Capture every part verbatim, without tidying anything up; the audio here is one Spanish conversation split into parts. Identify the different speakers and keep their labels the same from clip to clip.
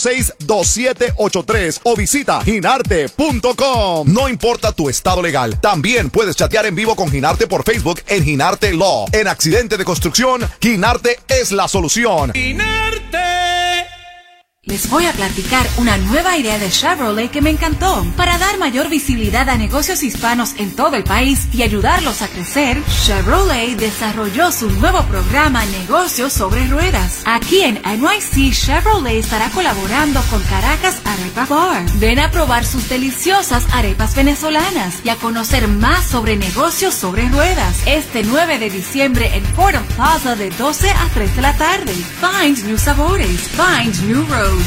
Speaker 1: seis, dos siete ocho tres o visita ginarte punto com. No importa tu estado legal, también puedes chatear en vivo con Ginarte por Facebook en Ginarte Law. En accidente de construcción, Ginarte es la solución.
Speaker 2: ¡Ginarte!
Speaker 3: Les voy a platicar una nueva idea de Chevrolet que me encantó. Para dar mayor visibilidad a negocios hispanos en todo el país y ayudarlos a crecer, Chevrolet desarrolló su nuevo programa Negocios sobre Ruedas. Aquí en N Y C, Chevrolet estará colaborando con Caracas Arepa Bar. Ven a probar sus deliciosas arepas venezolanas y a conocer más sobre negocios sobre ruedas. Este nueve de diciembre en Fordham Plaza de doce a tres de la tarde. Find new sabores. Find new roads.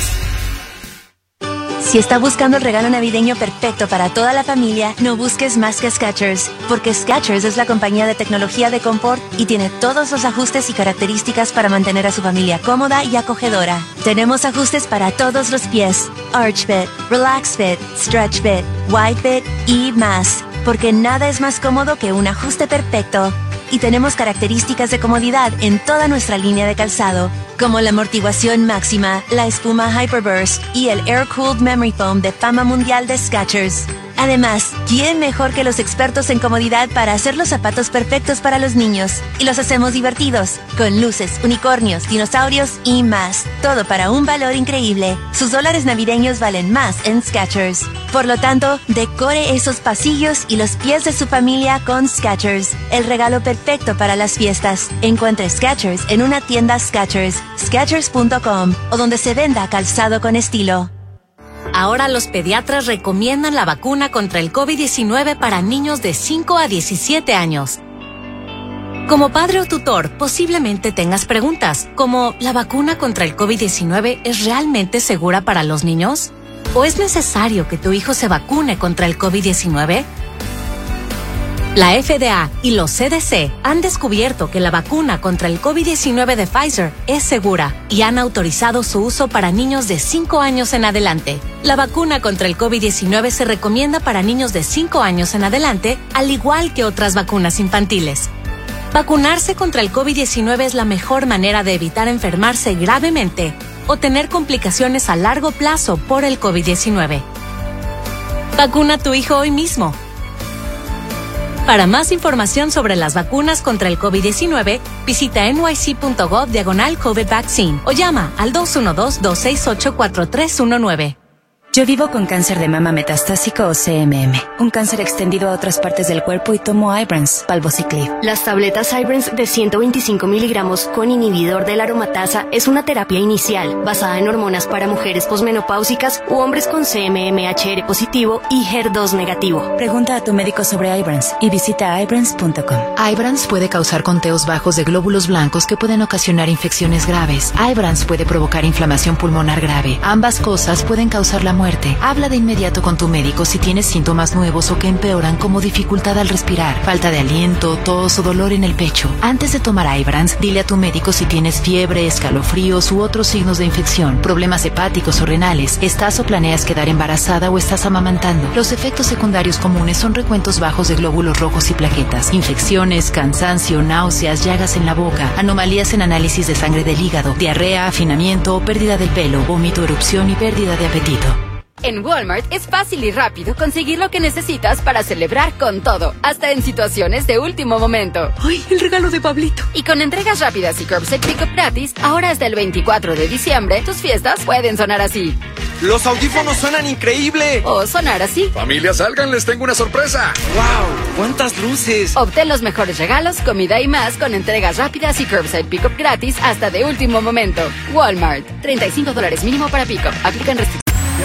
Speaker 4: Si está buscando el regalo navideño perfecto para toda la familia, no busques más que Skechers, porque Skechers es la compañía de tecnología de confort y tiene todos los ajustes y características para mantener a su familia cómoda y acogedora. Tenemos ajustes para todos los pies, Arch Fit, Relax Fit, Stretch Fit, Wide Fit y más, porque nada es más cómodo que un ajuste perfecto. Y tenemos características de comodidad en toda nuestra línea de calzado, como la amortiguación máxima, la espuma Hyperburst y el Air Cooled Memory Foam de fama mundial de Skechers. Además, ¿quién mejor que los expertos en comodidad para hacer los zapatos perfectos para los niños? Y los hacemos divertidos, con luces, unicornios, dinosaurios y más. Todo para un valor increíble. Sus dólares navideños valen más en Skechers. Por lo tanto, decore esos pasillos y los pies de su familia con Skechers. El regalo perfecto para las fiestas. Encuentre Skechers en una tienda Skechers, Skechers punto com o donde se venda calzado con estilo.
Speaker 5: Ahora los pediatras recomiendan la vacuna contra el COVID diecinueve para niños de cinco a diecisiete años. Como padre o tutor, posiblemente tengas preguntas, como ¿la vacuna contra el COVID diecinueve es realmente segura para los niños? ¿O es necesario que tu hijo se vacune contra el COVID diecinueve? La F D A y los C D C han descubierto que la vacuna contra el COVID diecinueve de Pfizer es segura y han autorizado su uso para niños de cinco años en adelante. La vacuna contra el COVID diecinueve se recomienda para niños de cinco años en adelante, al igual que otras vacunas infantiles. Vacunarse contra el COVID diecinueve es la mejor manera de evitar enfermarse gravemente o tener complicaciones a largo plazo por el COVID diecinueve. Vacuna a tu hijo hoy mismo. Para más información sobre las vacunas contra el COVID diecinueve, visita nyc.gov diagonal COVID vaccine o llama al dos uno dos, dos seis ocho, cuatro tres uno nueve.
Speaker 6: Yo vivo con cáncer de mama metastásico o C M M, un cáncer extendido a otras partes del cuerpo y tomo Ibrance, palbociclib.
Speaker 7: Las tabletas Ibrance de ciento veinticinco miligramos con inhibidor de la aromatasa es una terapia inicial basada en hormonas para mujeres posmenopáusicas u hombres con C M M H R positivo y H E R dos negativo.
Speaker 6: Pregunta a tu médico sobre Ibrance y visita ibrance punto com.
Speaker 8: Ibrance puede causar conteos bajos de glóbulos blancos que pueden ocasionar infecciones graves. Ibrance puede provocar inflamación pulmonar grave. Ambas cosas pueden causar la muerte. Habla de inmediato con tu médico si tienes síntomas nuevos o que empeoran, como dificultad al respirar, falta de aliento, tos o dolor en el pecho. Antes de tomar Ibrance, dile a tu médico si tienes fiebre, escalofríos u otros signos de infección, problemas hepáticos o renales, estás o planeas quedar embarazada o estás amamantando. Los efectos secundarios comunes son recuentos bajos de glóbulos rojos y plaquetas, infecciones, cansancio, náuseas, llagas en la boca, anomalías en análisis de sangre del hígado, diarrea, afinamiento o pérdida del pelo, vómito, erupción y pérdida de apetito.
Speaker 9: En Walmart es fácil y rápido conseguir lo que necesitas para celebrar con todo, hasta en situaciones de último momento.
Speaker 10: ¡Ay, el regalo de Pablito!
Speaker 9: Y con entregas rápidas y curbside pickup gratis, ahora hasta el veinticuatro de diciembre, tus fiestas pueden sonar así.
Speaker 11: ¡Los audífonos suenan increíble!
Speaker 9: O sonar así.
Speaker 12: Familia, salgan, les tengo una sorpresa.
Speaker 11: ¡Wow! ¡Cuántas luces!
Speaker 9: Obtén los mejores regalos, comida y más con entregas rápidas y curbside pickup gratis hasta de último momento. Walmart. treinta y cinco dólares mínimo para pickup. Aplican restricciones.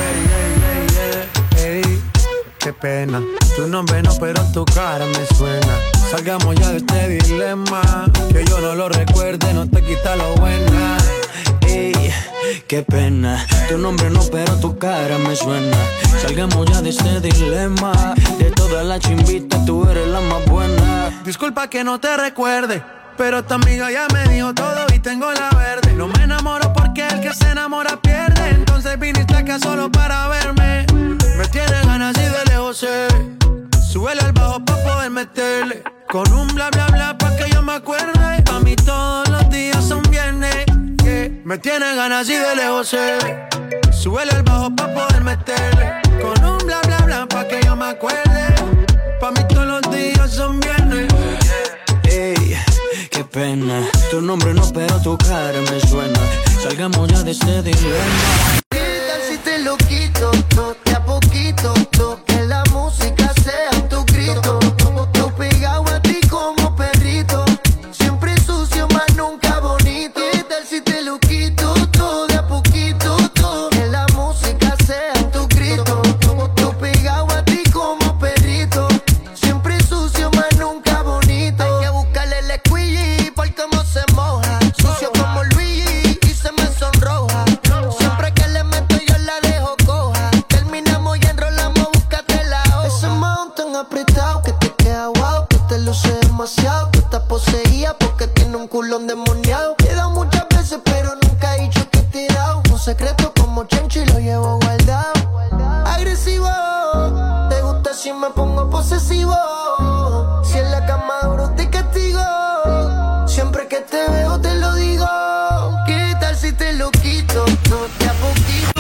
Speaker 13: Qué pena, tu nombre no, pero tu cara me suena. Salgamos ya de este dilema, que yo no lo recuerde, no te quita lo buena. Ey, qué pena, tu nombre no, pero tu cara me suena. Salgamos ya de este dilema, de todas las chimbitas tú eres la más buena. Disculpa que no te recuerde, pero tu amiga ya me dijo todo y tengo la verde. No me enamoro porque el que se enamora pierde. Entonces viniste acá solo para verme. Me tiene ganas y de lejos sé. Súbele al bajo pa' poder meterle. Con un bla bla bla pa' que yo me acuerde. Pa' mí todos los días son viernes, yeah. Me tiene ganas y de lejos sé. Súbele al bajo pa' poder meterle. Con un bla bla bla pa' que yo me acuerde. Pa' mí todos los días son viernes. Ey, qué pena. Tu nombre no, pero tu cara me suena. Salgamos ya de este dilema.
Speaker 2: ¿Qué tal si te lo quito? De a poquito. Que la música sea tu grito. Yo pegado a ti como perrito. Siempre sucio, más nunca bonito. ¿Qué tal si te lo quito? Todo de a poquito. Que la música sea tu grito. Yo pegado a ti como perrito. Siempre sucio, más nunca bonito. Hay que buscarle el squeegee por cómo se moja. Sucio como Luigi y se me sonroja. Siempre que le meto yo la dejo coja. Terminamos y enrolamos, búscate la hoja. Ese mount tan apretado que te queda guau. Que te luce demasiado. Que estás poseída porque tiene un culón demoniado. Te he dado muchas veces pero nunca he dicho que te he dado. Un secreto como Chencho y lo llevo guardado. Agresivo, te gusta si me pongo posesivo. Si en la cama duro te castigo. Siempre que te veo te lo digo. ¿Qué tal si te lo quito? No te a poquito.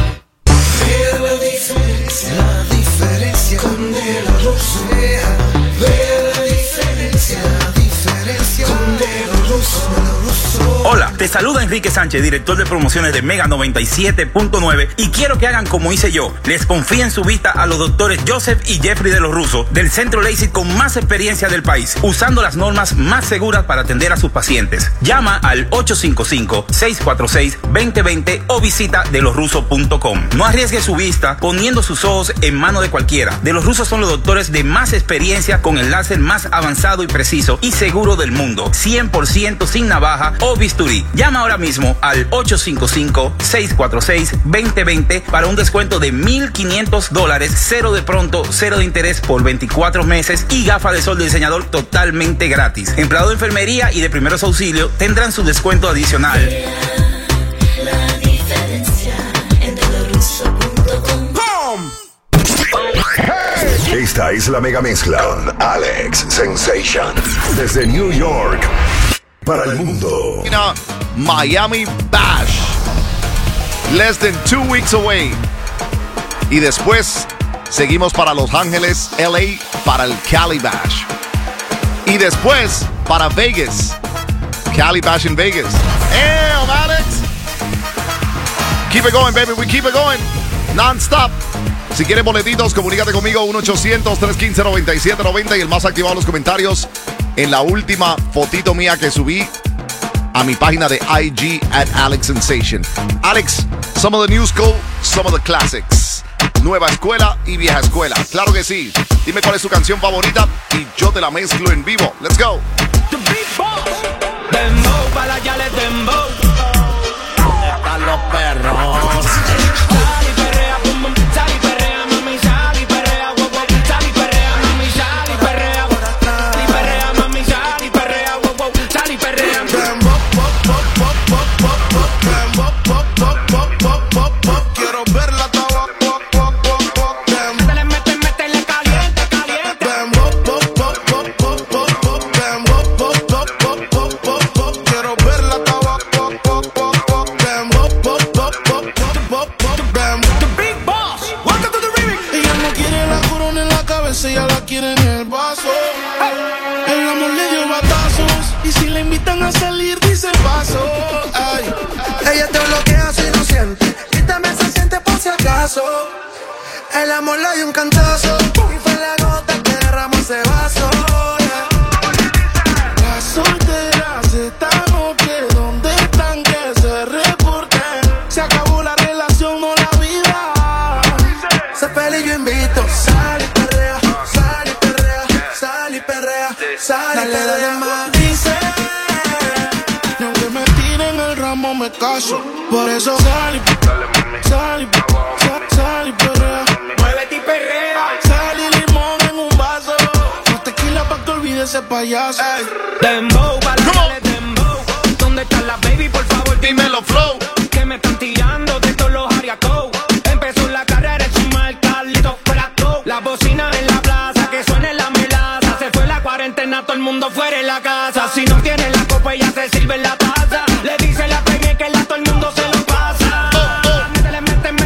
Speaker 10: Vea la diferencia, la diferencia con De La Rosa. Vea la diferencia, la diferencia con De La Rosa.
Speaker 14: Hola, te saluda Enrique Sánchez, director de promociones de Mega noventa y siete punto nueve, y quiero que hagan como hice yo. Les confíen su vista a los doctores Joseph y Jeffrey de los Rusos del Centro LASIK con más experiencia del país, usando las normas más seguras para atender a sus pacientes. Llama al ocho cinco cinco, seis cuatro seis, dos cero dos cero o visita de los rusos punto com. No arriesgue su vista poniendo sus ojos en manos de cualquiera. De los Rusos son los doctores de más experiencia con el láser más avanzado y preciso y seguro del mundo, cien por ciento sin navaja o bisturí. Llama ahora mismo al ocho cinco cinco, seis cuatro seis, dos cero dos cero para un descuento de mil quinientos dólares, cero de pronto, cero de interés por veinticuatro meses y gafas de sol de diseñador totalmente gratis. Empleado de enfermería y de primeros auxilios tendrán su descuento adicional.
Speaker 10: La diferencia en de los rusos punto com.
Speaker 1: Esta es la mega mezcla con Alex Sensation desde New York para el mundo.
Speaker 15: Miami Bash, less than two weeks away, y después seguimos para Los Ángeles, L A, para el Cali Bash, y después para Vegas, Cali Bash in Vegas. Damn, Alex, keep it going, baby, we keep it going, non-stop. Si quieres boletitos, comunícate conmigo uno ochocientos, tres uno cinco, nueve siete nueve cero y el más activado en los comentarios en la última fotito mía que subí a mi página de I G at Alex Sensation. Alex, some of the new school, some of the classics. Nueva escuela y vieja escuela. Claro que sí. Dime cuál es tu canción favorita y yo te la mezclo en vivo. Let's go.
Speaker 10: The Big Boss. Dembow, para allá le dembow. ¿Dónde están los perros? Sal y perrea, pum, pum, sal y perrea, mami, sal y perrea, wow, wow, sal y perrea, mami, sal y perrea, sal y perrea, mami, sal y perrea, wow, wow, sal y perrea.
Speaker 16: Quiero verla toda.
Speaker 10: Métele, métele, métele caliente, caliente.
Speaker 16: Quiero verla toda.
Speaker 10: The Big Boss. Welcome to the remix.
Speaker 16: Ella no quiere la corona en la cabeza, ella la quiere en el vaso. El amor le dio batazos y si le invitan a salir dice paso. Ay. Ella te bloquea si no siente y también se siente por si acaso. El amor le dio un cantazo y fue la gota que derramó ese vaso. Yeah. Las solteras esta noche, ¿dónde están que se reporten? Se acabó la relación, no la vida. Se feliz yo invito. Sal y perrea, sal y perrea, sal y perrea, sal y perrea. Dale, dale más. Dice, y aunque me tiren el ramo me caso. Por eso sal y sal y sal, sal y perrea.
Speaker 10: Muévete y perrea.
Speaker 16: Sal y limón en un vaso. Más tequila pa' que olvide ese payaso. Ey.
Speaker 10: Dembow, balale dembow. ¿Dónde está la baby? Por favor, dímelo flow. Que me están tirando de todos los ariacos. Empezó la carrera en su marca, listo fuera todo. La bocina en la plaza, que suene la melaza. Se fue la cuarentena, todo el mundo fuera en la casa. Si no tiene la copa, ella se sirve en la taza. Le dice la peña que la todo el mundo se lo pasa. Métele, métele,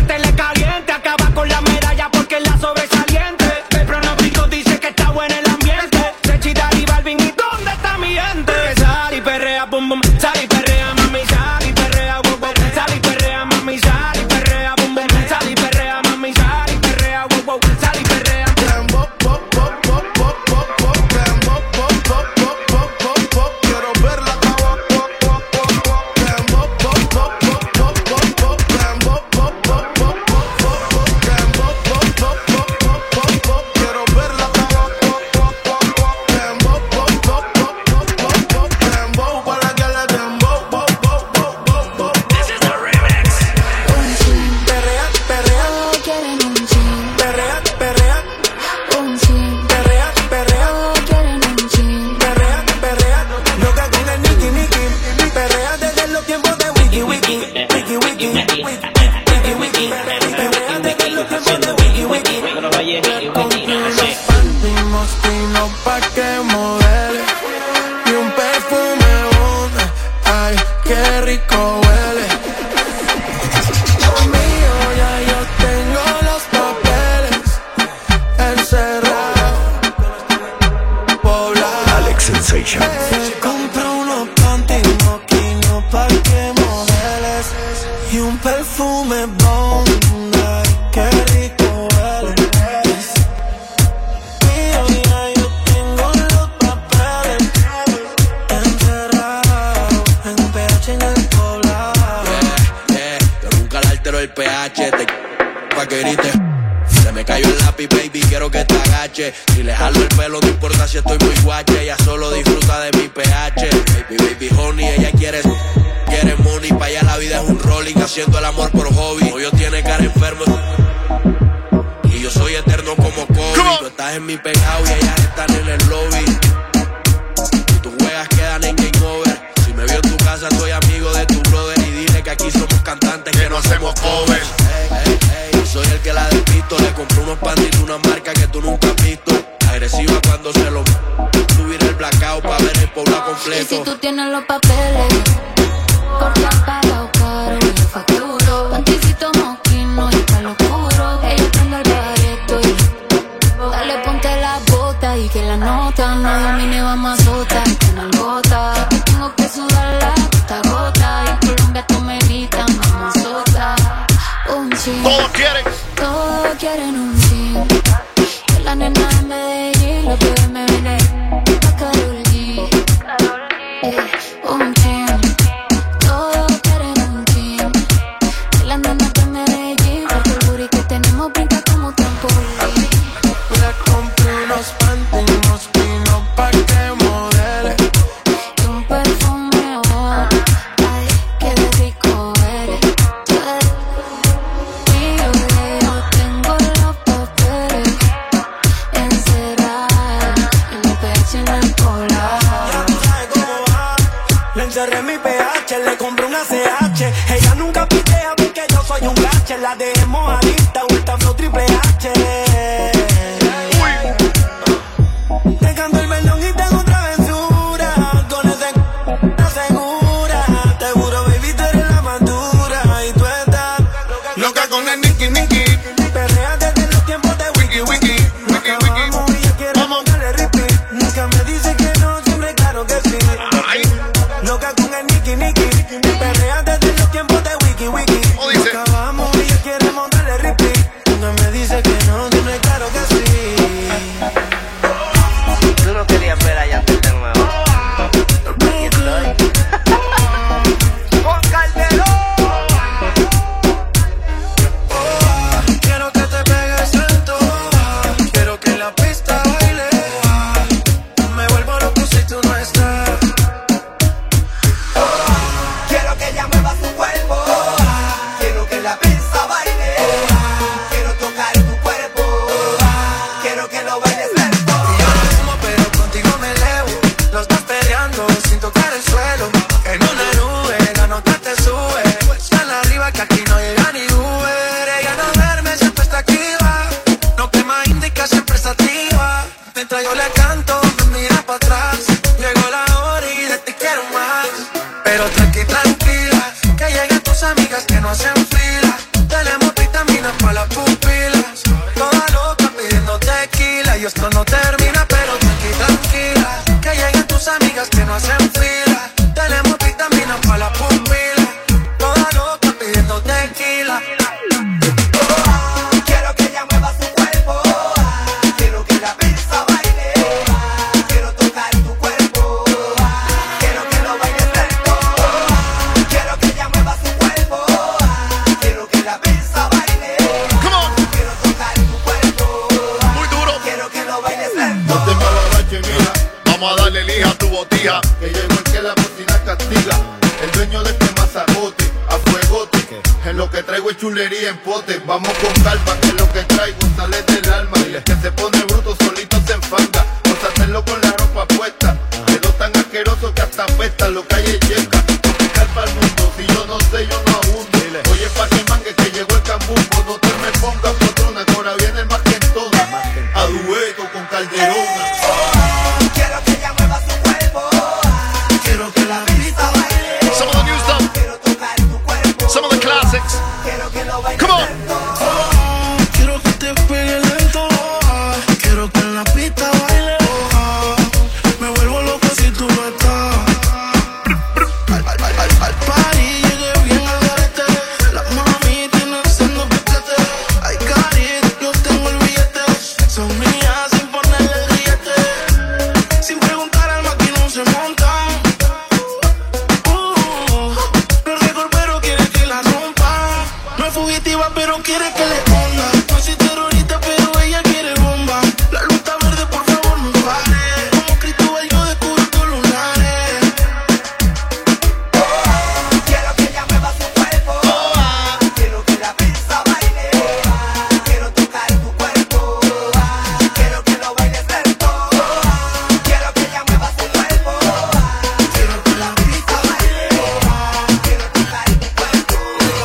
Speaker 17: H, te pa' que grites. Se me cayó el lápiz, baby, quiero que te agache. Si le jalo el pelo, no importa si estoy muy guache. Ella solo disfruta de mi pH. Baby, baby, honey, ella quiere, quiere money. Pa' allá la vida es un rolling, haciendo el amor por hobby. Hoy yo tiene cara enfermo y yo soy eterno como Kobe. Tú estás en mi pegado y ellas están en el lobby. Y tus juegas quedan en game over. Si me vio en tu casa, soy amigo de tu brother. Y dile que aquí somos cantantes que no hacemos covers. Hey, hey, hey, soy el que la despisto. Le compré unos panties, una marca que tú nunca has visto. Agresiva cuando se lo subir el blackout pa' ver el pueblo completo.
Speaker 18: Y si tú tienes los papeles, porque has pagado caro y yo facturo. Panticito moquino y pa' lo oscuro. Ella prende el bareto y dale, ponte la bota y que la nota no domine, vamos a azotar con el gota. Tengo que sudarla gota a gota. Y en Colombia tú me gritan, vamos a azotar. Un chin,
Speaker 15: todos quieren,
Speaker 18: todos quieren un chin. Que la nena de Medellín, lo que me viene a Karol G. Eh, un chin, todos quieren un chin. Que la nena de Medellín, porque el booty que tenemos brinca como trampolín.
Speaker 16: Le compré unos panties, unos pinos pa' que modele.
Speaker 18: Y un perfume, oh, ay, qué rico eres. Tú eres mío, yo tengo los papeles encerrados en mi pecho y en el polar.
Speaker 19: Ya tú sabes cómo va. Le encerré mi P H, le compré una C H. Ella nunca pitea porque yo soy un gache. La dejemos adicta, vuelta flow triple H. Te canto el perdón y tengo otra aventura. Con ese c*** segura. Te juro, baby, tú eres la madura. Y tú estás
Speaker 16: loca con el Nicky Nicky.
Speaker 19: perrea desde los tiempos de
Speaker 16: Wiki Wiki, Wiki
Speaker 19: Vamos y ella quiere montarle repeat. Nunca me dice que no, siempre claro que sí. Loca con el Nicky Nicky. Perrea desde los tiempos de Wiki Wiki. Nunca vamos y ella quiere montarle repeat. Nunca me dice que no, siempre claro que sí.
Speaker 20: Tú no querías ver allá de nuevo. Aquí estoy. Con Calderón.
Speaker 16: Quiero que te pegues alto. Quiero que en la pista baile. Me vuelvo loco si tú no estás.
Speaker 2: Quiero que ella mueva su cuerpo. Quiero que la pista baile. Quiero tocar tu cuerpo. Quiero que lo bailes lento.
Speaker 16: Yo no fumo, pero contigo me elevo. Los dos peleando sin tocar el suelo. En una nube, la nota te sube. Tan arriba que aquí no llega ni Uber. Ella no duerme, siempre está activa. No quema, indica, siempre está activa. Mientras yo le canto, me mira para atrás. Llegó la hora y de ti quiero más. Pero tranqui, tranquila, que lleguen tus amigas que no hacen fila. Tenemos vitaminas para las pupilas. Toda loca pidiendo tequila. Y esto no termina, pero tranqui, tranquila, que lleguen tus amigas que no hacen fila. Tenemos vitaminas para las pupilas. Toda loca pidiendo tequila.
Speaker 2: Quiero que ella mueva su cuerpo. Quiero que la pista baile. Quiero tocar tu cuerpo. Quiero que lo bailes lento. Quiero que ella mueva su cuerpo. Quiero que la pista baile. Quiero tocar tu cuerpo.
Speaker 15: Muy duro.
Speaker 2: Quiero que lo bailes lento.
Speaker 21: No te malabache, mira,
Speaker 15: Vamos a darle lija a tu botija.
Speaker 21: que llegó el que la cocina castiga. El dueño de este mazacote, a fuegote. En lo que traigo es chulería en pote. Vamos con calma, que lo que traigo sale del alma. Y el que se pone bruto solito se enfanga. Vamos a hacerlo con la ropa puesta. Quedó tan asqueroso que hasta apesta. Lo que hay es yeca. Tropical para el mundo. Si yo no sé, yo no abundo. Oye, pa' que mangue que llegó el cambumbo. No te me pongas patrona, que ahora viene el más que en todas. A dueto con Calderona.
Speaker 2: Quiero que ella mueva su cuerpo.
Speaker 16: Quiero que la
Speaker 2: pista baile.
Speaker 15: Some of the new stuff.
Speaker 2: Quiero tocar tu cuerpo.
Speaker 15: Some of the classics.
Speaker 2: Quiero que lo bailes
Speaker 15: Come on.
Speaker 2: lento.
Speaker 16: Quiero que te pegue lento. Quiero que en la pista baile. Me vuelvo loco si tú no estás. Al, al, al, al, al party llegué bien al garete. La mami tiene haciendo piquete. Ay, cari, yo tengo el billete. Son mías sin ponerle el billete. Sin preguntar al maquinón se montan. Uh, los recorderos quieren que la rompan. No es fugitiva, pero no quiere que le ponga. No soy terrorista, pero ella quiere bomba. La luz está verde, por favor, no pare. Como Cristóbal, yo descubro tus lunares.
Speaker 2: Quiero que ella mueva su cuerpo. Quiero que la pizza baile. Quiero tocar tu cuerpo. Quiero que lo bailes lento. Quiero que ella mueva su cuerpo. Quiero que la pizza baile. Quiero tocar tu cuerpo.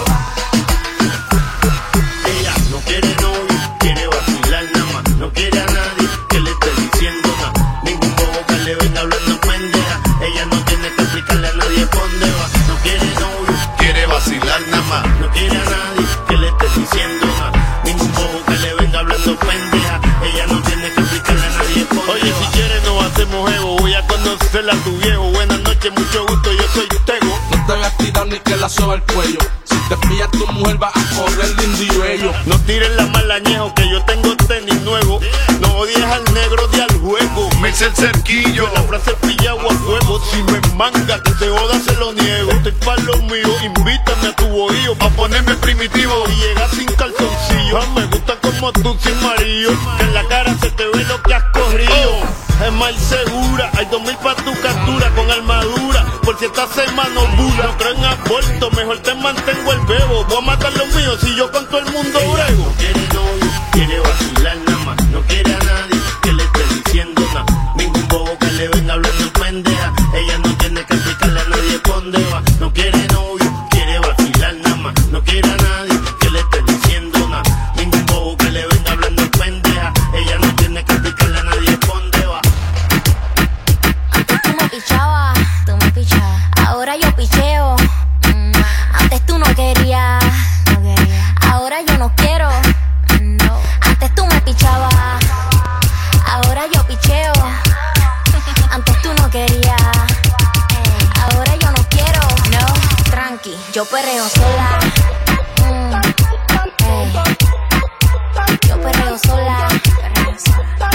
Speaker 17: Ella no quiere novio, quiere vacilar nada más. No quiere a nadie que le esté diciendo nada. Ningún bobo que le venga hablando pendeja. Ella no tiene que explicarle a nadie por dónde va. No quiere novio, quiere vacilar nada más. No quiere a nadie que le esté diciendo nada. Ningún bobo que le venga hablando pendeja. Ella no tiene que explicarle a nadie por dónde va. Oye, si quieres no hacemos ego. Voy a conocerla a tu viejo. Buenas noches, mucho gusto, yo soy Tego.
Speaker 3: No te voy a tirar ni que la soba el cuello. Si te pillas tu mujer va a correr lindo y bello.
Speaker 17: No tires la malañejo que yo tengo tenis nuevo. No odies al negro de al juego.
Speaker 15: Mix el cerquillo.
Speaker 17: La frase pillado a fuego. Si me manga que se joda se lo niego. Estoy pa' lo mío, invítame a tu bohío pa' ponerme primitivo y llegar sin calzoncillo. Ah, me gusta como tú sin marido, que en la cara se te ve lo que has corrido. Es más segura, hay dos mil pa' tu captura con armadura. Por si estás en mano bula. No creo en aborto, mejor te mantengo el bebo. Voy a matar los míos si yo con todo el mundo brego. No quiere novio, quiere vacilar nada más. No quiere a nadie que le esté diciendo nada. Ningún bobo que le venga hablando pendeja. Ella no tiene que explicarle a nadie por dónde va. No quiere novio, quiere vacilar nada más. No quiere a nadie que le esté diciendo nada. Ningún bobo que le venga hablando pendeja. Ella no tiene que explicarle a nadie por dónde va.
Speaker 18: Antes tú me pichabas, tú me pichabas. Ahora yo picheo. Mm. Antes tú no querías, no quería. Ahora yo no quiero. No. Antes tú me pichabas. Ahora yo picheo. Antes tú no querías. Ahora yo no quiero. No, tranqui, yo perreo sola. Mm. Ey. Yo perreo sola. Perreo sola.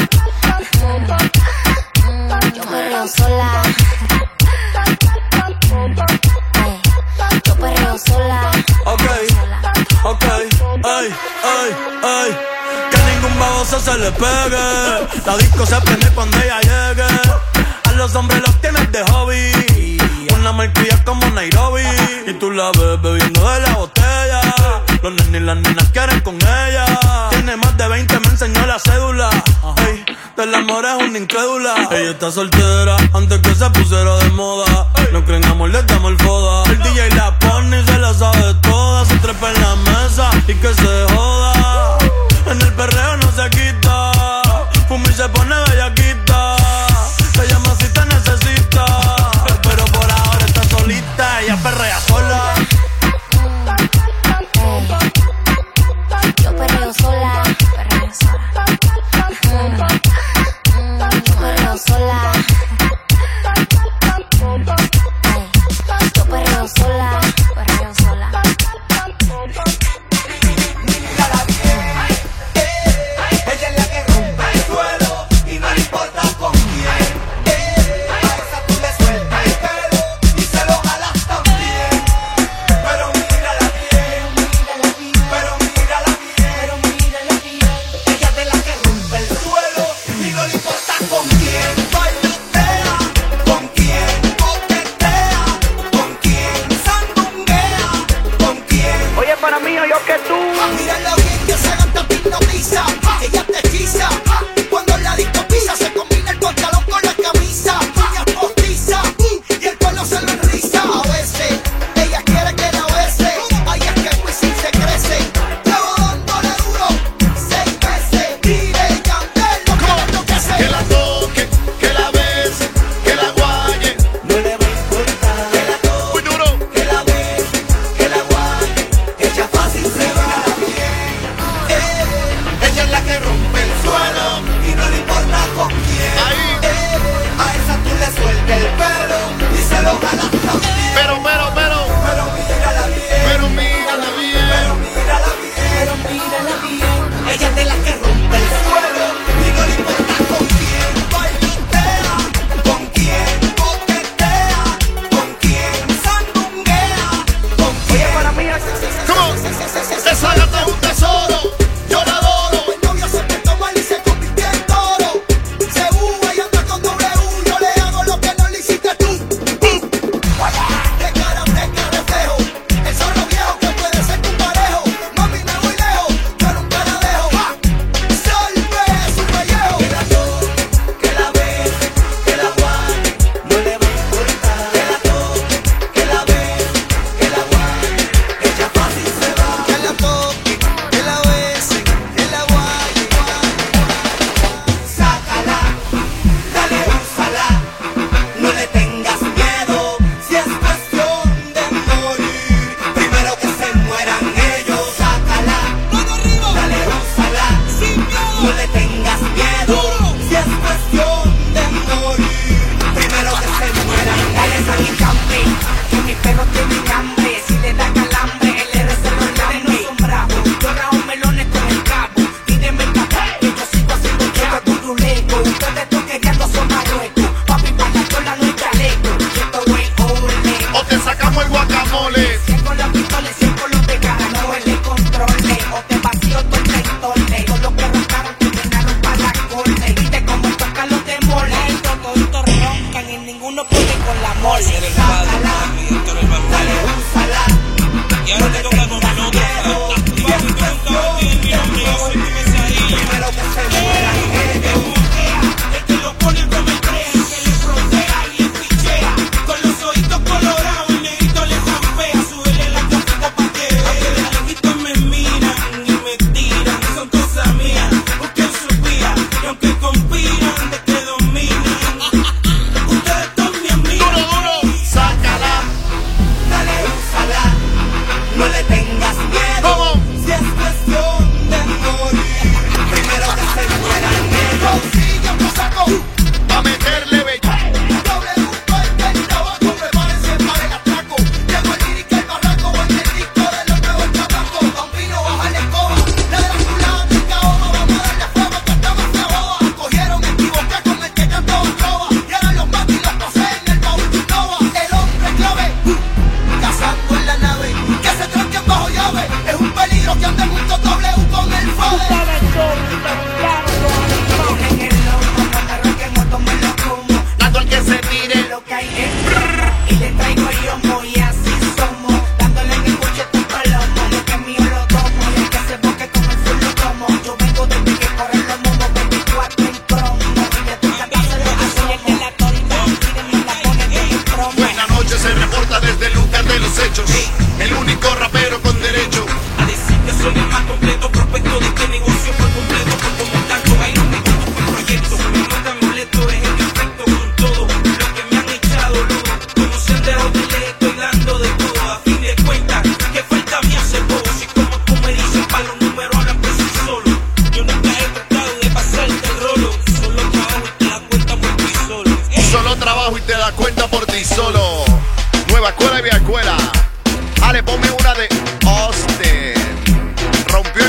Speaker 18: Mm. Mm. Yo perreo sola. Ey. Yo perreo sola.
Speaker 19: Ok, ok, ay, ay, ay. Que ningún baboso se le pegue. La disco se prende cuando ella llegue. A los hombres los tienes de hobby. Una malcria como Nairobi. Y tú la ves bebiendo de la botella. Los nenes y las nenas quieren con ella. Tiene más de veinte, me enseñó la cédula. Ey, del amor es una incrédula. Ella está soltera antes que se pusiera de moda. No creen amor, le damos el foda. El D J la pone y se la sabe toda. Se trepa en la mesa y que se joda. En el perreo no se quita. Fuma y se pone bellaquita. Te llama si te necesita. Pero por ahora está solita. Ella perrea sola.
Speaker 18: Yo perreo sola. Perreo sola. Mm. Mm. Yo perreo sola. Ey. Yo perreo sola. Perreo sola.
Speaker 2: Mira la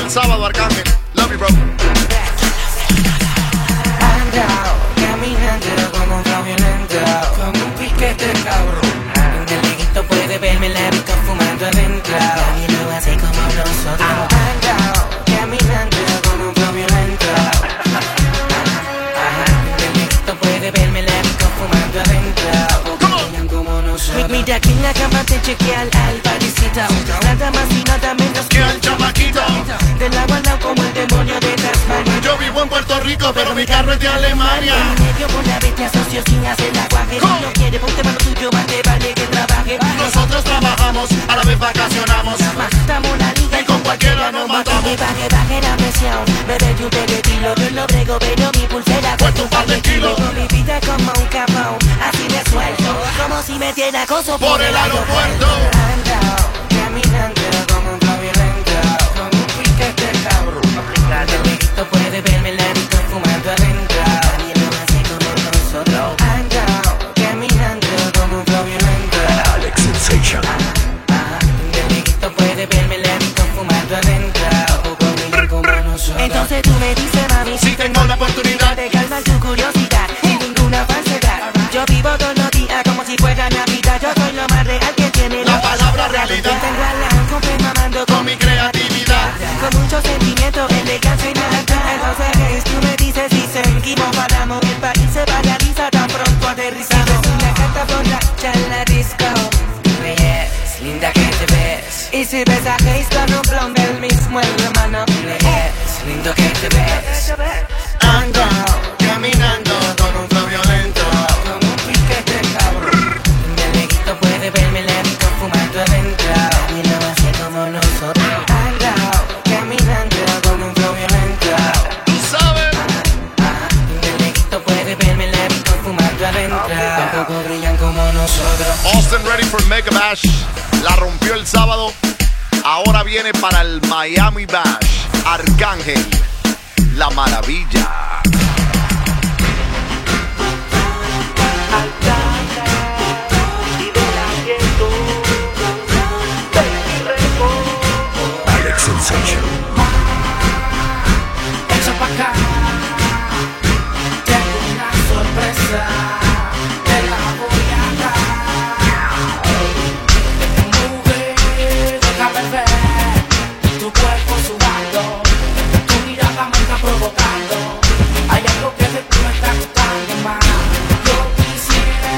Speaker 15: el sábado, Arcángel. Love you, bro.
Speaker 10: Caminando como un flow violento, como un piquete cabrón. En el leguito puede verme la rica fumando adentro. Nadie lo hace como nosotros. Ando, caminando como un flow violento. En el leguito puede verme la rica fumando adentro. Como nosotros. Mira que en la cama te chequea al parecito. Nada más y nada menos que al chamaquito. Del lado al lado como el demonio de Tasmania.
Speaker 21: Yo vivo en Puerto Rico, pero mi carro es de Alemania.
Speaker 10: Y medio por la vez te asocio sin hacer aguaje. Si no quiere, ponte mano tuyo, más te vale que trabaje.
Speaker 21: Nosotros trabajamos, a la vez vacacionamos.
Speaker 10: Matamos la liga
Speaker 21: y con cualquiera nos matamos.
Speaker 10: Que baje, baje la presión. Bebé, yo te retiro. Yo lo brego, pero mi pulsera
Speaker 21: cuesta un par de kilos.
Speaker 10: Vivo mi vida como un capón, así me suelto. Como si me diera acoso
Speaker 21: por el aeropuerto.
Speaker 10: Ando, caminando como un flow violento, como un piquete cabrón. El leguito puede verme la rica fumando adentro. Nadie lo hace como nosotros. Ando, caminando como un flow violento.
Speaker 1: Alex Sensation.
Speaker 10: El leguito puede verme la rica fumando adentro. Como nosotros. Entonces tú me dices, mami,
Speaker 21: si tengo la oportunidad
Speaker 10: de calmar tu curiosidad sin ninguna falsedad. Yo vivo todos los días como si fuera Navidad. Yo soy lo más real que tiene
Speaker 21: la palabra realidad.
Speaker 10: Tengo a la compre mamando
Speaker 21: con mi creatividad,
Speaker 10: con mucho sentimiento, elegancia y nada. Entonces tú me dices y seguimos, paramos. El país se paraliza tan pronto aterrizamos. Una carta borracha en la disco. Dime yes, linda que te ves. Y si ves a Hayes con un blond del mismo hermano. Dime yes, lindo que te ves.
Speaker 21: Ando, caminando con un flow violento,
Speaker 10: como un piquete cabrón. El leguito puede verme la rica fumando adentro. Y lo hace como nosotros. Ando, caminando con un flow violento.
Speaker 15: Tú sabes.
Speaker 10: El leguito puede verme la rica fumando adentro. Tampoco brillan como nosotros.
Speaker 15: Austin ready for Mega Bash. La rompió el sábado. Ahora viene para el Miami Bash. Arcángel, la maravilla.
Speaker 1: Alex Sensation.
Speaker 10: Echa pa' acá. Tengo una sorpresa. Te la voy a dar. Mujer, déjame ver tu cuerpo sudando. Tu mirada me está provocando. Hay algo que de ti me está gustando más. Yo quisiera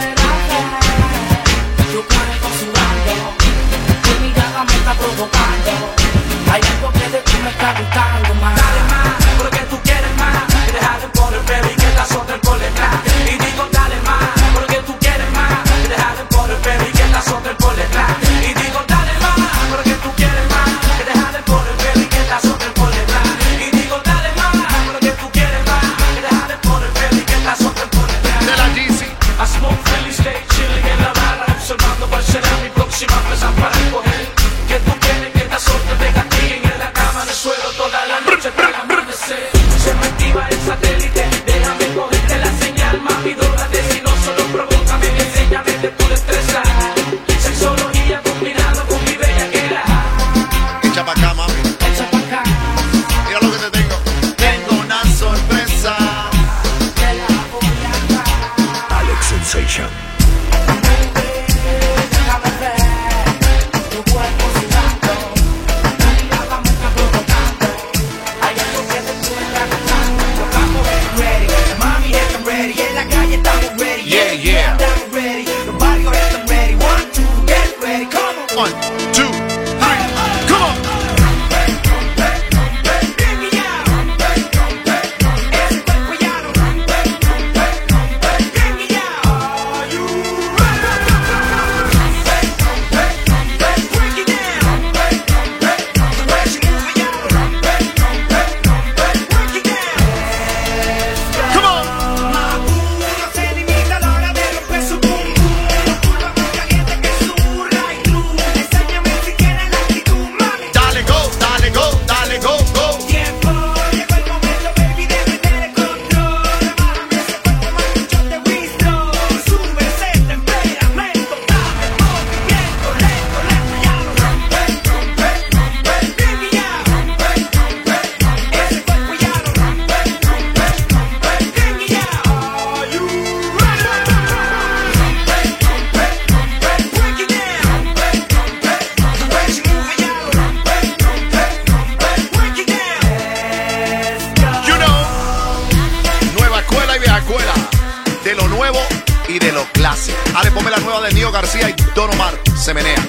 Speaker 15: y de lo clásico. Ale, ponme la nueva de Nio García y Don Omar, Se Menea.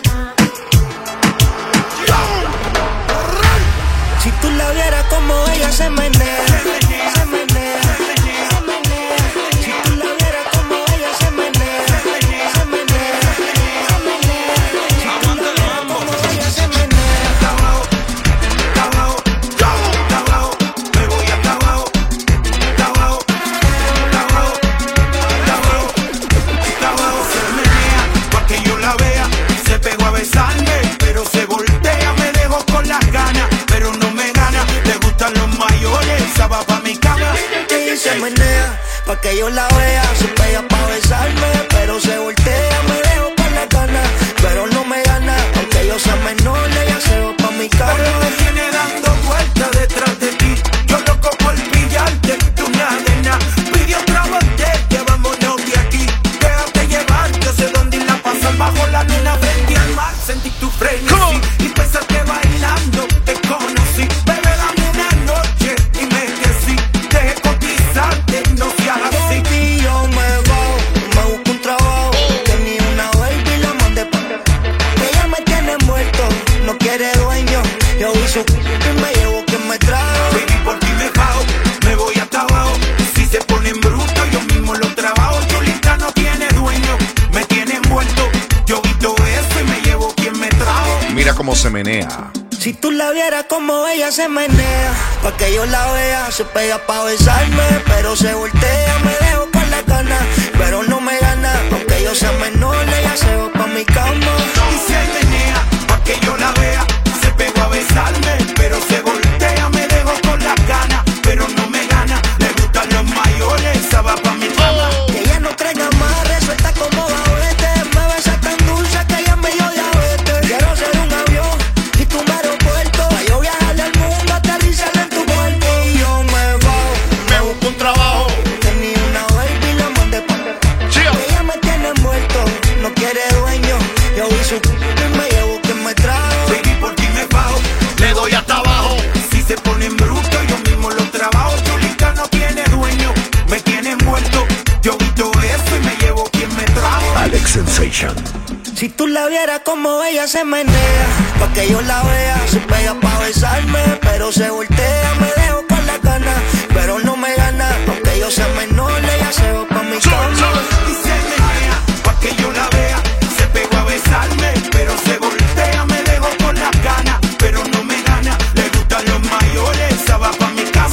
Speaker 19: Si tú la vieras como ella se menea, se menea, se menea. Si tú la vieras como ella se menea, se menea, se menea. Si tú la vieras como ella se menea. Hasta abajo, hasta abajo, hasta abajo, me voy hasta abajo, hasta abajo, hasta abajo, hasta abajo, hasta abajo. Se menea pa' que yo la vea, se pegó a besarme, pero se voltea, me dejó con las ganas, pero no me gana, le gustan los mayores, esa va pa' mi cama. Ella se menea, pa' que yo la vea, se pega pa' besarme, pero se voltea, me dejo con la gana, pero no me gana, aunque yo sea menor, ella se va pa' mi cama. Pero me viene dando vueltas detrás de ti, yo loco por pillarte, tú nada, pide otra botella, vámonos de aquí, déjate llevar, yo sé dónde ir la pasar, bajo la luna, frente al mar, sentí tu frenesí, y pensaste bailando, te conocí, bebé, dame una noche, dime que sí, deje cotizarte, no seas así. Baby, yo me voy, me busco un trabajo, tenía una baby, la mandé pa' ella me tiene muerto, no quiere dueño, yo hice y me llevo quien me trajo. Baby, por ti me bajo, me voy hasta abajo, si se ponen brutos, yo mismo lo trabajo, Chulita no tiene dueño, me tiene envuelto, yo quito eso y me llevo quien me trajo.
Speaker 15: Mira cómo se menea.
Speaker 19: Si tú la vieras como ella se menea, pa' que yo la vea, se pega pa' besarme, pero se voltea, me dejo con la gana, pero no me gana, aunque yo sea menor, ella se va pa' mi cama. Y se menea, pa' que yo la vea, se pegó a besarme, pero se voltea, me dejo con la gana, pero no me gana, le gustan los mayores, esa va pa' mi cama. Que ella no traiga más, resuelta como babete, me besa tan dulce que ella me dio diabetes. Quiero ser un avión y tú me aeropuerto, pa' yo viajar al mundo, aterrizar en tu cuerpo. Y yo me bajo, me busco un trabajo, tenía una baby, la mandé pa' ella me tiene envuelto, no quiere dueño, yo vi su y me llevo que me trajo. Baby, por ti me bajo, le doy hasta abajo, si se ponen brutos, yo mismo lo trabajo. Chulita no tiene dueño, me tiene envuelto, yo quito eso y me llevo quien me trajo.
Speaker 15: Alex Sensation.
Speaker 19: Si tú la vieras como ella se menea, pa' que yo la vea, se pega pa' besarme, pero se voltea, me dejo con la gana, pero no me gana, aunque yo sea menor, ella se va pa' mi cama. Y se menea, pa' que yo la vea, se pegó a besarme, pero se voltea, me dejo con la gana, pero no me gana, le gustan los mayores, esa va pa' mi cama.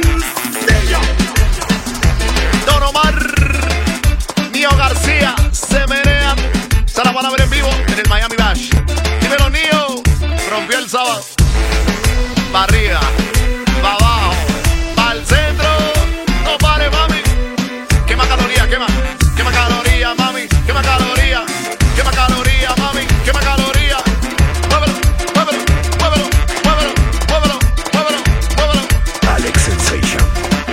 Speaker 15: Don Omar, Nio García, Se Menea. Se la van a ver en vivo en el Miami Bash. Dímelo, Nio. Rompió el sábado. Pa' arriba, pa' abajo, pa' el centro. No pare, mami. Quema caloría, quema. Quema caloría, mami. Quema caloría. Quema caloría, mami. Quema caloría. Muévelo, muévelo, muévelo, muévelo, muévelo, muévelo, muévelo. Alex Sensation.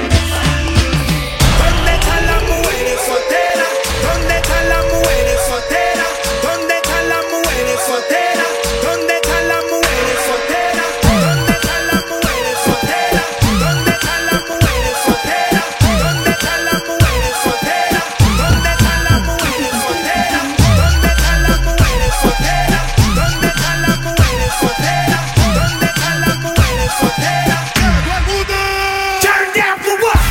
Speaker 19: ¿Dónde están las mujeres solteras? ¿Dónde están las mujeres solteras? ¿Dónde están las mujeres solteras? ¿Dónde están las mujeres solteras? ¿Dónde están las mujeres solteras? ¿Dónde están las mujeres solteras? ¿Dónde están las mujeres solteras? ¿Dónde están las mujeres solteras? ¿Dónde están las mujeres solteras? ¿Dónde están las mujeres solteras? ¿Dónde están las mujeres solteras? Turn down for what?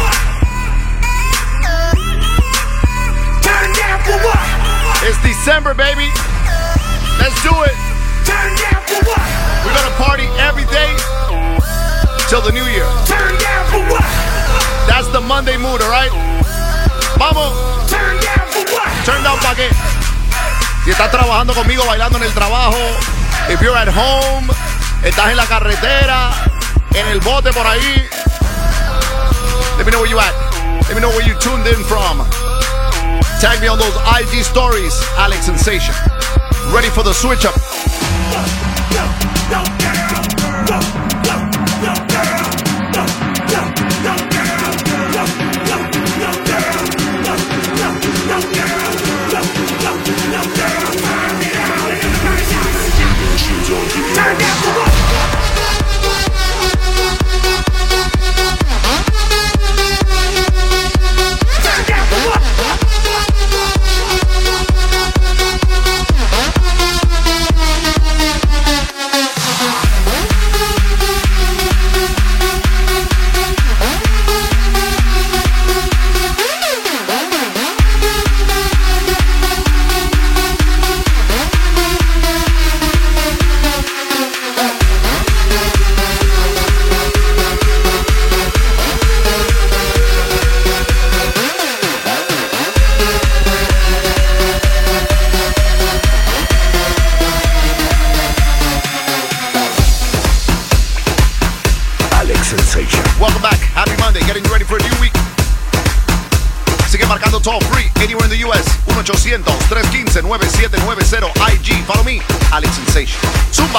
Speaker 19: Turn down for what?
Speaker 15: It's December, baby. Let's do it.
Speaker 19: Turn down for what?
Speaker 15: We're gonna party every day till the new year.
Speaker 19: Turn down for what?
Speaker 15: That's the Monday mood, all right? Vamos.
Speaker 19: Turn down for what?
Speaker 15: Turn down pa' qué. Si estás trabajando conmigo, bailando en el trabajo, if you're at home, estás en la carretera, en el bote por ahí, let me know where you at. Let me know where you tuned in from. Tag me on those I G stories, Alex Sensation. Ready for the switch up.
Speaker 1: Alex Sensation. Welcome back. Happy Monday. Getting ready for a new week. Sigue marcando toll free anywhere in the U S. one eight hundred, tres uno cinco, nueve siete nueve cero I G. Follow me, Alex Sensation. Zumba.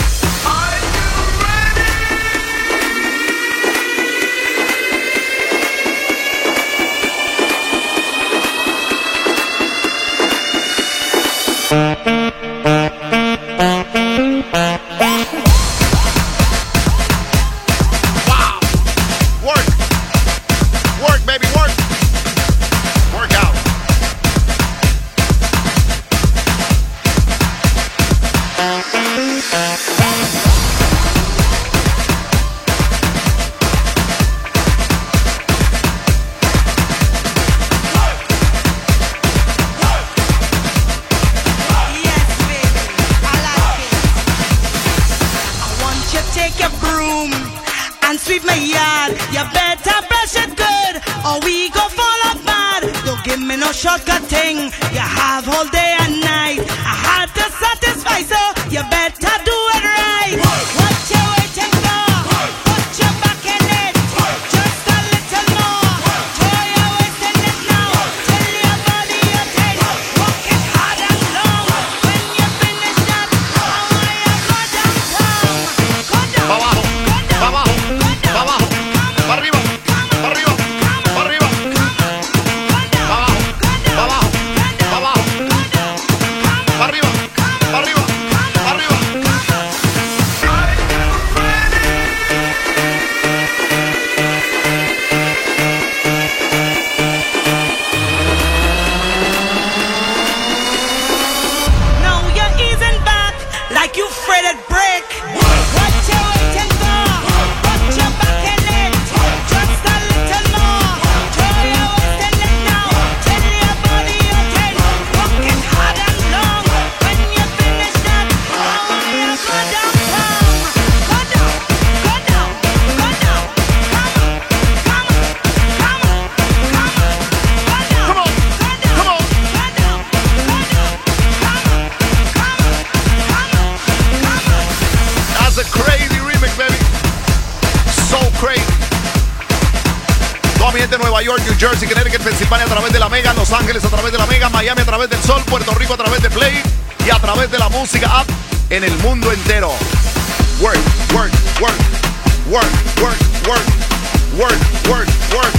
Speaker 1: Nueva York, New Jersey, Connecticut, Pensilvania a través de la Mega, Los Ángeles a través de la Mega, Miami a través del Sol, Puerto Rico a través de Play y a través de la música app en el mundo entero. Work, work, work, work, work, work, work, work, work.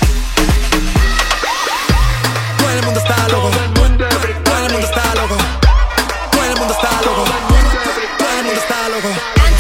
Speaker 13: Todo el mundo está loco. Todo el mundo está loco. Todo el mundo está loco. Todo el mundo está loco.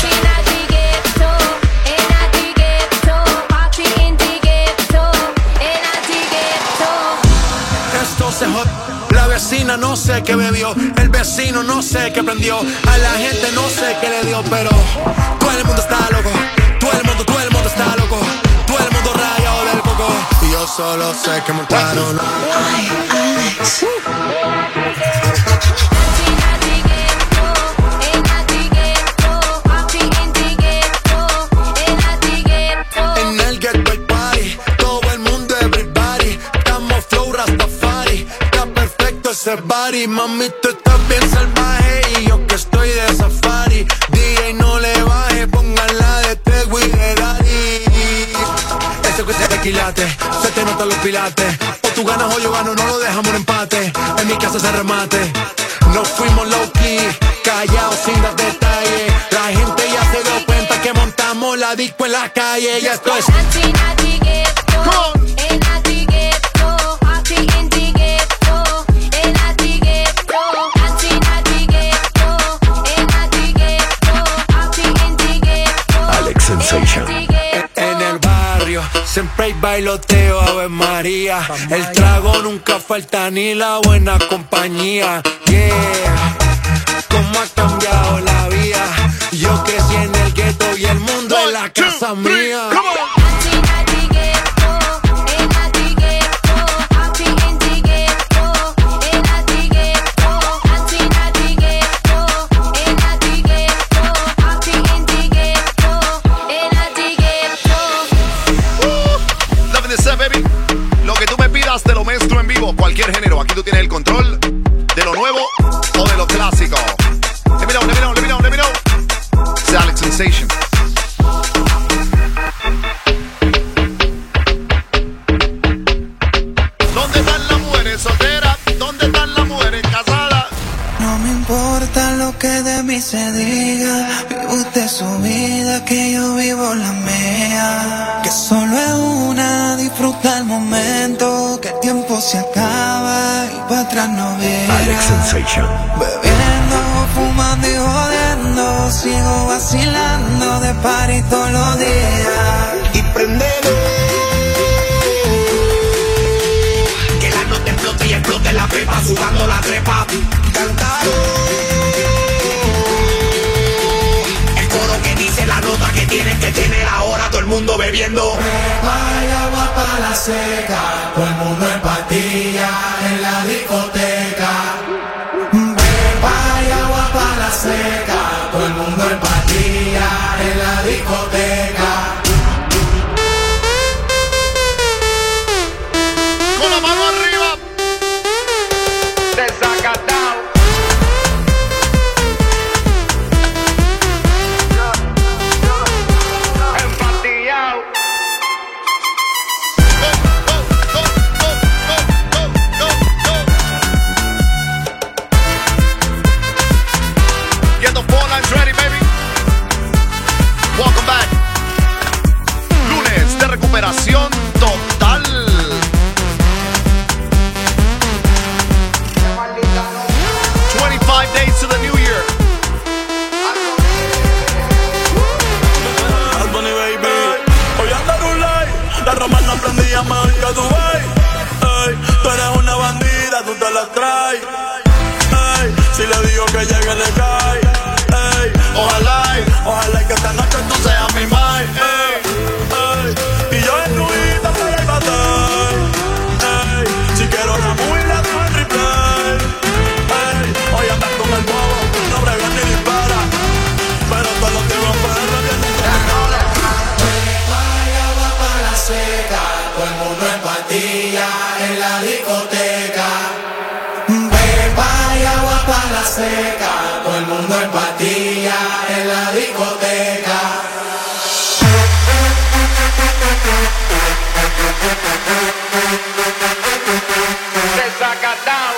Speaker 13: La vecina no sé qué bebió, el vecino no sé qué prendió, a la gente no sé qué le dio, pero todo el mundo está loco, todo el mundo, todo el mundo está loco, todo el mundo rayado del coco, y yo solo sé que montaron. Ay, Alex. En el Get Back Party, todo el mundo, everybody, estamos flow Rastafari. Ese body, mami, tú estás bien salvaje y yo que estoy de safari. D J no le baje, pónganla de Tego y de Daddy. Eso que se tequilate, se te notan los pilates. O tú ganas o yo gano, no lo dejamos en empate. En mi casa se remate. Nos fuimos low key, callados sin dar detalles. La gente ya se dio cuenta que montamos la disco en la calle. Y esto es
Speaker 1: Sensation.
Speaker 13: En el barrio siempre hay bailoteo, Ave María. El trago nunca falta ni la buena compañía. Yeah, cómo ha cambiado la vida. Yo crecí en el gueto y el mundo es la casa mía.
Speaker 1: Te lo mezclo en vivo, cualquier género. Aquí tú tienes el control de lo nuevo o de lo clásico. Let me know, let me know, let me know, let me know. It's Alex Sensation.
Speaker 4: mí se diga, vive usted su vida, que yo vivo la mía. Que solo es una, disfruta el momento, que el tiempo se acaba y para atrás no viera.
Speaker 22: Alex Sensation.
Speaker 4: Bebiendo, fumando y jodiendo, sigo vacilando de party todos los días.
Speaker 19: Y prendelo, que la nota explote y explote la pepa, sudando la trepa. Cantalo, el coro que dice la nota que tienes que tener ahora, todo el mundo bebiendo.
Speaker 2: Hay agua para la seca, todo el mundo en pastillas en la discoteca. Hay agua para la seca, todo el mundo en pastillas en la discoteca.
Speaker 15: Con la mano arriba.
Speaker 19: Desacatado. Empatillado.
Speaker 15: Get the phone lines ready, baby. Welcome back. Lunes de recuperación total. twenty-five days to the new year.
Speaker 23: Bad Bunny, baby. Hoy ando en un live. La Roma no prendía más que tu wey. Ey, tú eres una bandida, tú te la traes. Ey, si le digo que llegue le cae. Ey, ojalá, ojalá que esta noche tú seas mi mai. Ey, ey, y yo en tu vida para el batall. Ey, si quiero la muy la dejo en replay. Ey, hoy andas con el bobo, no bregas ni dispara. Pero todos los tiempos perros vienen con el cola.
Speaker 2: Hay agua para la seca, todo el mundo en pastillas en la discoteca. Hay agua para la seca, todo el mundo en pastillas en la discoteca.
Speaker 19: Desacatado.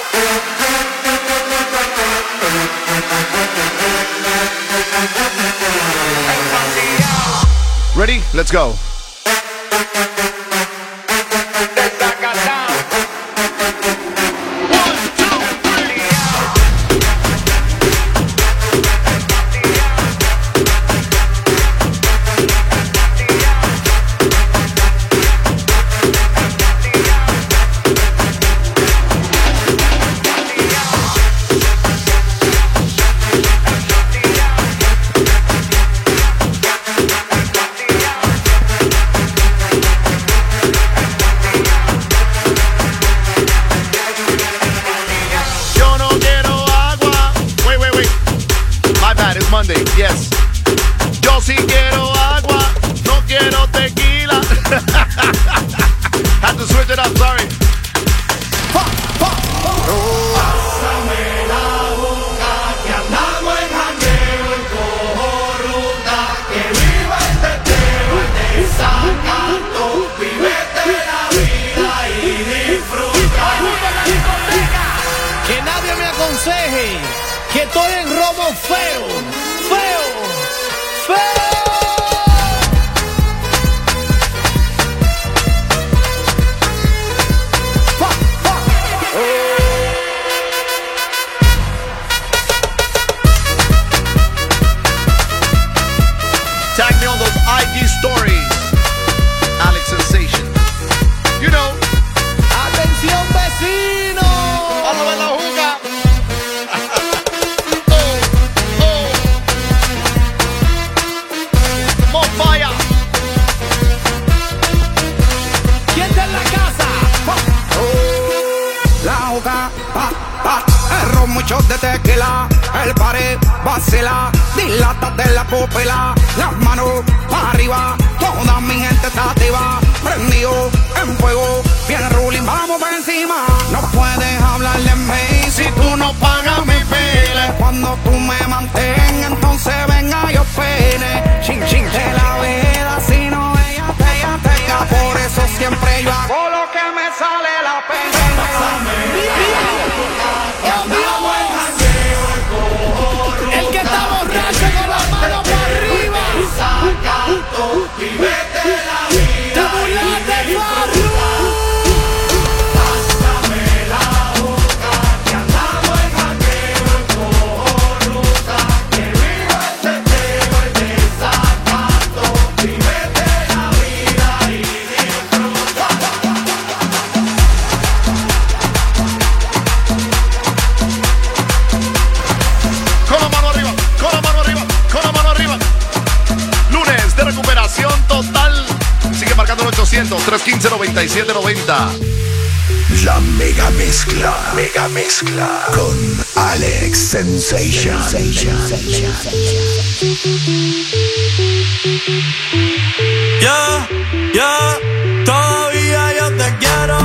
Speaker 15: Ready? Let's go. Monday, yes. Yo sí quiero agua, no quiero tequila. Had to switch it up, sorry.
Speaker 2: Pásame la boca, que andamos en jangueo, en cojo ruta, que viva el teteo, el desacato, vivete la vida y disfruta.
Speaker 10: Que nadie me aconseje que estoy en robo feo, feo, feo.
Speaker 15: Tag me on those I G stories. Alex Sensation. You know.
Speaker 10: Atención, vecino.
Speaker 15: Vamos a ver la juga.
Speaker 19: Muchos de tequila, el pared vacila, dilátate la pupila, las manos para arriba, toda mi gente está activa, prendido en fuego, viene ruling, vamos por encima, no puedes hablarle en mí si tú no pagas mi pile, cuando tú me mantengas, entonces venga yo pene, ching ching de la vida, si no ella te ella te ella, por eso siempre yo hago lo que me sale la pena.
Speaker 10: El que está
Speaker 2: Vivete la vida. Te burlaste de Farru. Pásame la boca, que andamos en jangueo en cojonuta. Que viva ese tego, el desacato. Vivete la vida y disfruta.
Speaker 15: Con la mano arriba, con la mano arriba, con la mano arriba. Lunes de recuperación total. Sigue marcando el ochocientos, trescientos quince, noventa y siete noventa.
Speaker 1: La mega mezcla, mega mezcla con Alex Sensation.
Speaker 23: Yeah, yeah, todavía yo te quiero,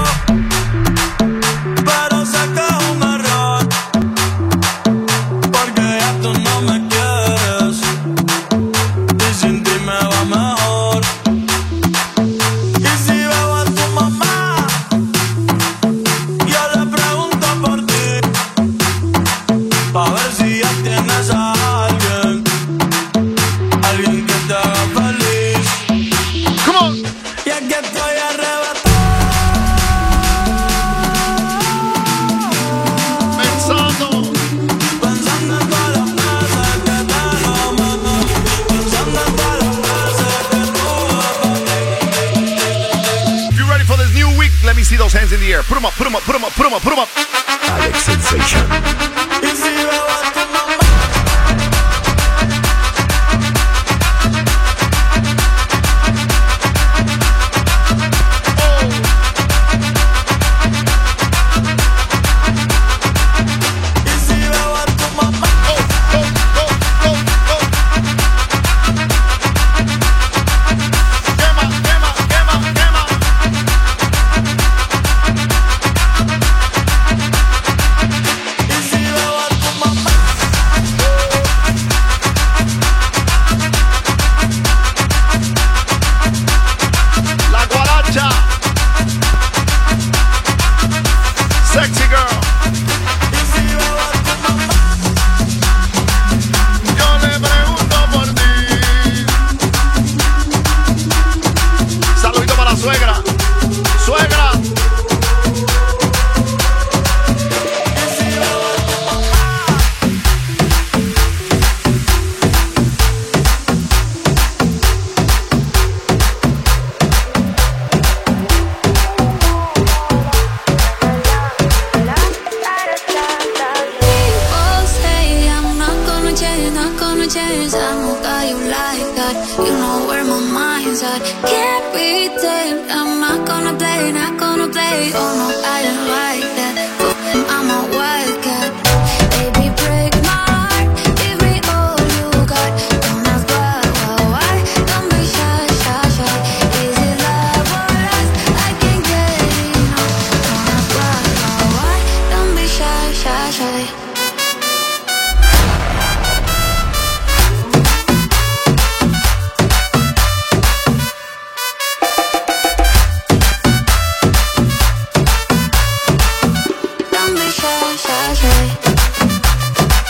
Speaker 23: pero sé que es un error, porque ya tú no me quieres, y sin ti me va mejor. Y si veo a tu mamá, yo le pregunto por ti, pa' ver si ya tienes a alguien, alguien que te haga feliz.
Speaker 15: Come on.
Speaker 23: Y aquí estoy arrebatado,
Speaker 15: Pensando.
Speaker 23: pensando en todas las veces que te lo mando, pensando en todas las veces que tú.
Speaker 15: If you're ready for this new week, let me see those hands in the air. Put 'em up, put 'em up, put 'em up, put 'em up, put 'em up. Alex Sensation.
Speaker 23: Y si veo a tu mamá, y si veo a tu mamá,
Speaker 15: Quema, quema, quema, quema.
Speaker 23: y si veo a tu mamá,
Speaker 15: La guaracha. Sexy girl.
Speaker 23: y si veo a tu mamá,
Speaker 15: Yo le pregunto por ti. Saludito para la suegra. Suegra.
Speaker 23: y si veo a tu mamá.
Speaker 18: People say I'm not gonna change, not gonna change. I know that you like that. You know where my mind's at. Can't be tamed. I'm not gonna play, not gonna play. Oh no, I don't like that. I'm a wildcat. Baby, break my heart. Give me all you got. Don't ask why, why, why. Don't be shy, shy, shy. Is it love or lust? I can't get enough. Don't ask why, why, why. Don't be shy, shy, shy. Don't be shy, shy, shy.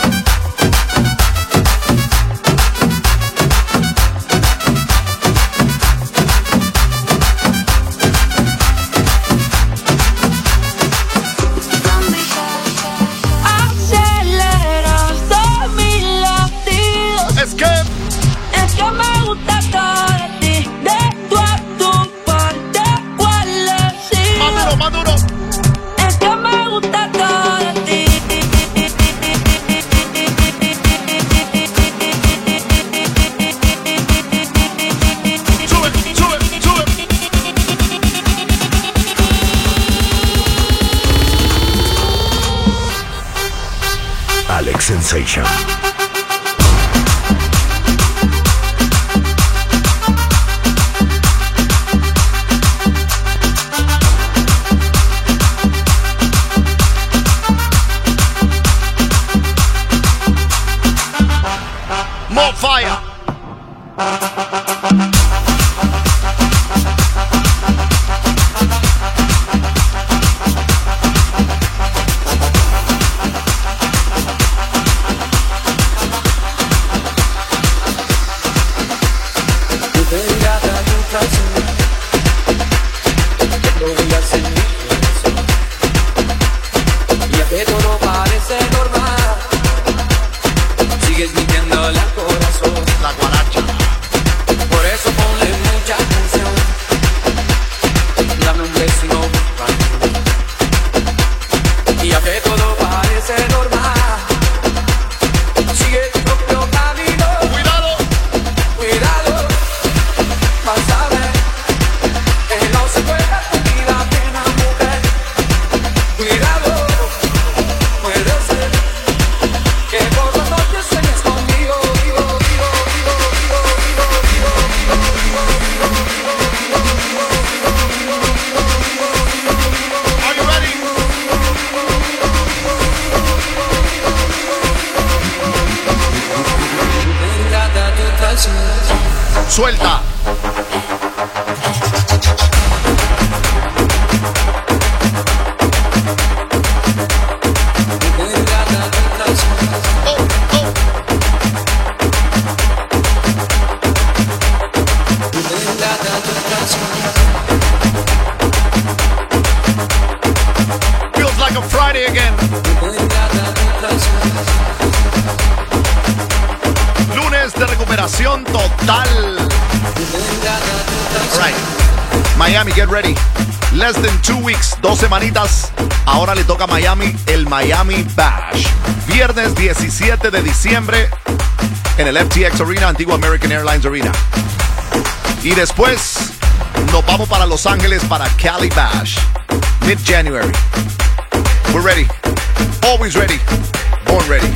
Speaker 18: Don't be shy, shy, shy.
Speaker 2: Aceleras mis latidos.
Speaker 15: Es que
Speaker 2: Es que me gusta todo de ti. De tu a tu parte, ¿cuál es?
Speaker 15: Maduro, Maduro.
Speaker 2: Es que me gusta todo de ti.
Speaker 15: Sube, sube, sube.
Speaker 1: Alex Sensation.
Speaker 15: More fire. Feels like a Friday again. Lunes de recuperación total. All right. Miami, get ready. Less than two weeks, dos semanitas. Ahora le toca a Miami el Miami Bash. Viernes diecisiete de diciembre en el F T X Arena, antiguo American Airlines Arena. Y después nos vamos para Los Ángeles para Cali Bash. Mid-January. We're ready. Always ready. Born ready.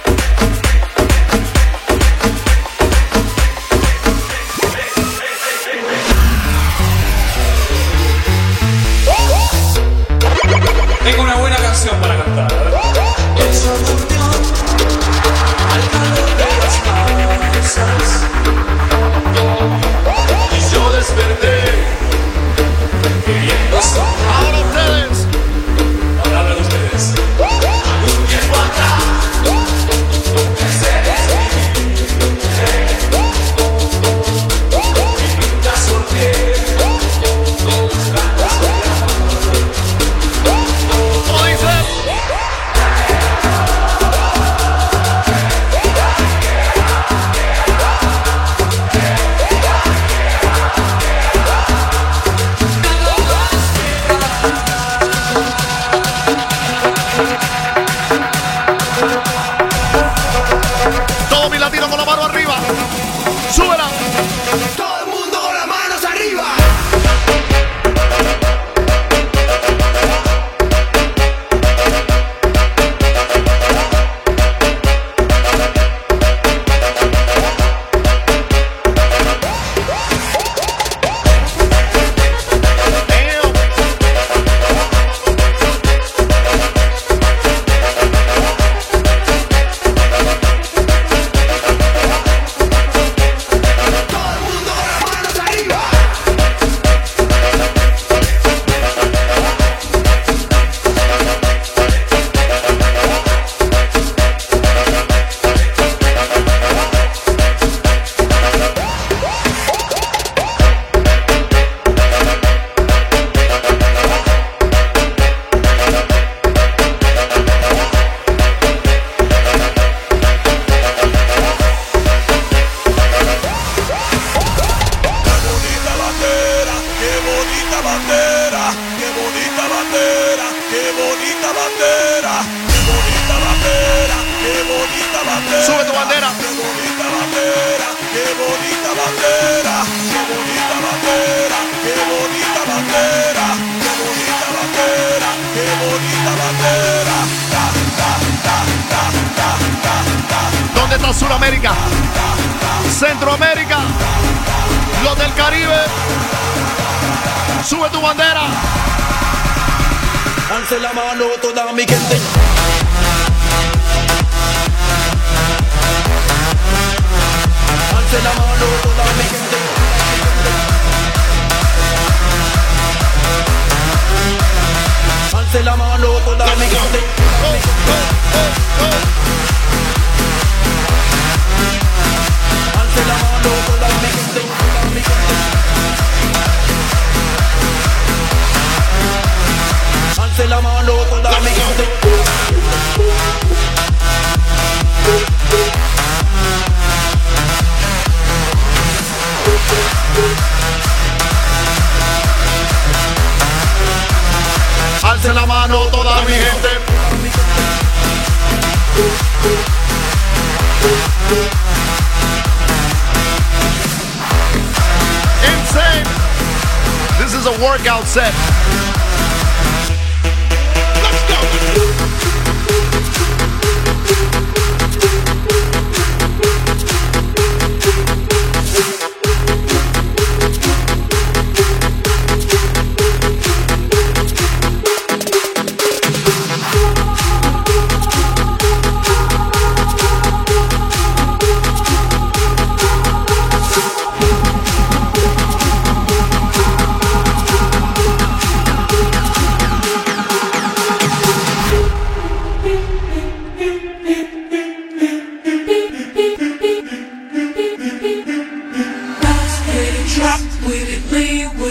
Speaker 3: Tengo una buena canción para cantar. Esa unión al calor de las masas. Y yo desperté queriendo estar.
Speaker 15: Ahora ustedes.
Speaker 3: Ahora hablan ustedes. Un tiempo atrás.
Speaker 15: Sudamérica, Centroamérica, los del Caribe, sube tu bandera.
Speaker 23: Alce la mano toda mi gente. Alce la mano toda mi gente. Alce la mano toda mi gente. Alce la mano toda mi gente, toda mi gente. Alce la mano toda mi gente.
Speaker 15: Alce la mano toda mi gente. Insane. This is a workout set. Let's go.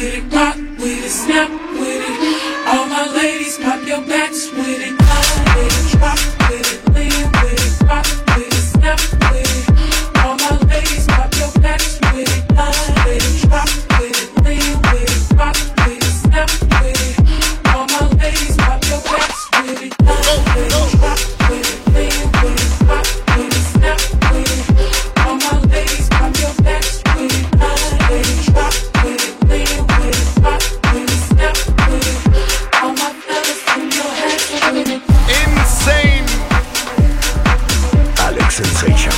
Speaker 5: with it, rock with it, snap with it. All my ladies, pop your backs with it, line with it, drop with it, lean with it, rock with it, snap with it. All my ladies, pop your backs with it, line with it, drop with it, lean with it, rock with it, snap with it. All my ladies, pop your backs with it, line with it, drop with it, lean with it, rock with it, snap with it. All my ladies, pop your backs with it, line with it, drop with it, lean with it, rock with it, snap with it. All my fellas in your head with it.
Speaker 15: Insane.
Speaker 1: Alex Sensation.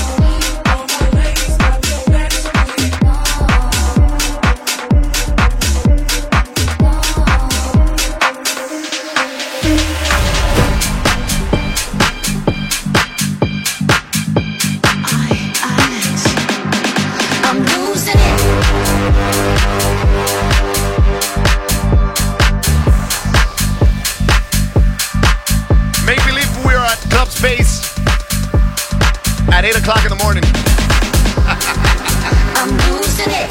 Speaker 15: Make believe we are at Club Space at eight o'clock in the morning.
Speaker 18: I'm losing it.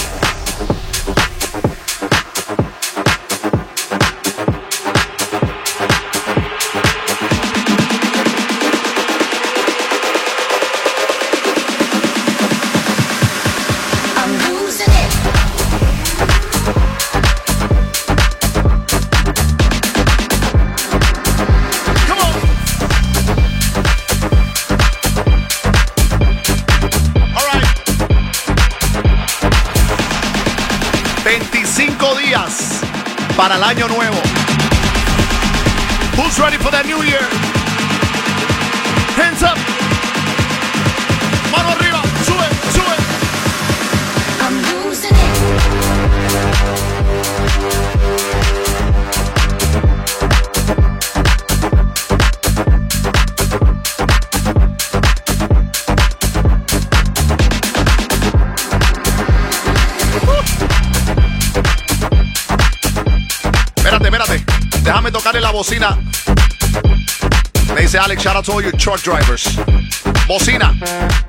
Speaker 18: I'm losing it.
Speaker 15: Come on. All right. veinticinco días para el año nuevo. Who's ready for that new year? Hands up. Mano arriba. Sube, sube.
Speaker 18: I'm losing it.
Speaker 15: Espérate, espérate. Déjame tocarle la bocina. Me dice Alex, shout out to all you truck drivers. Bocina.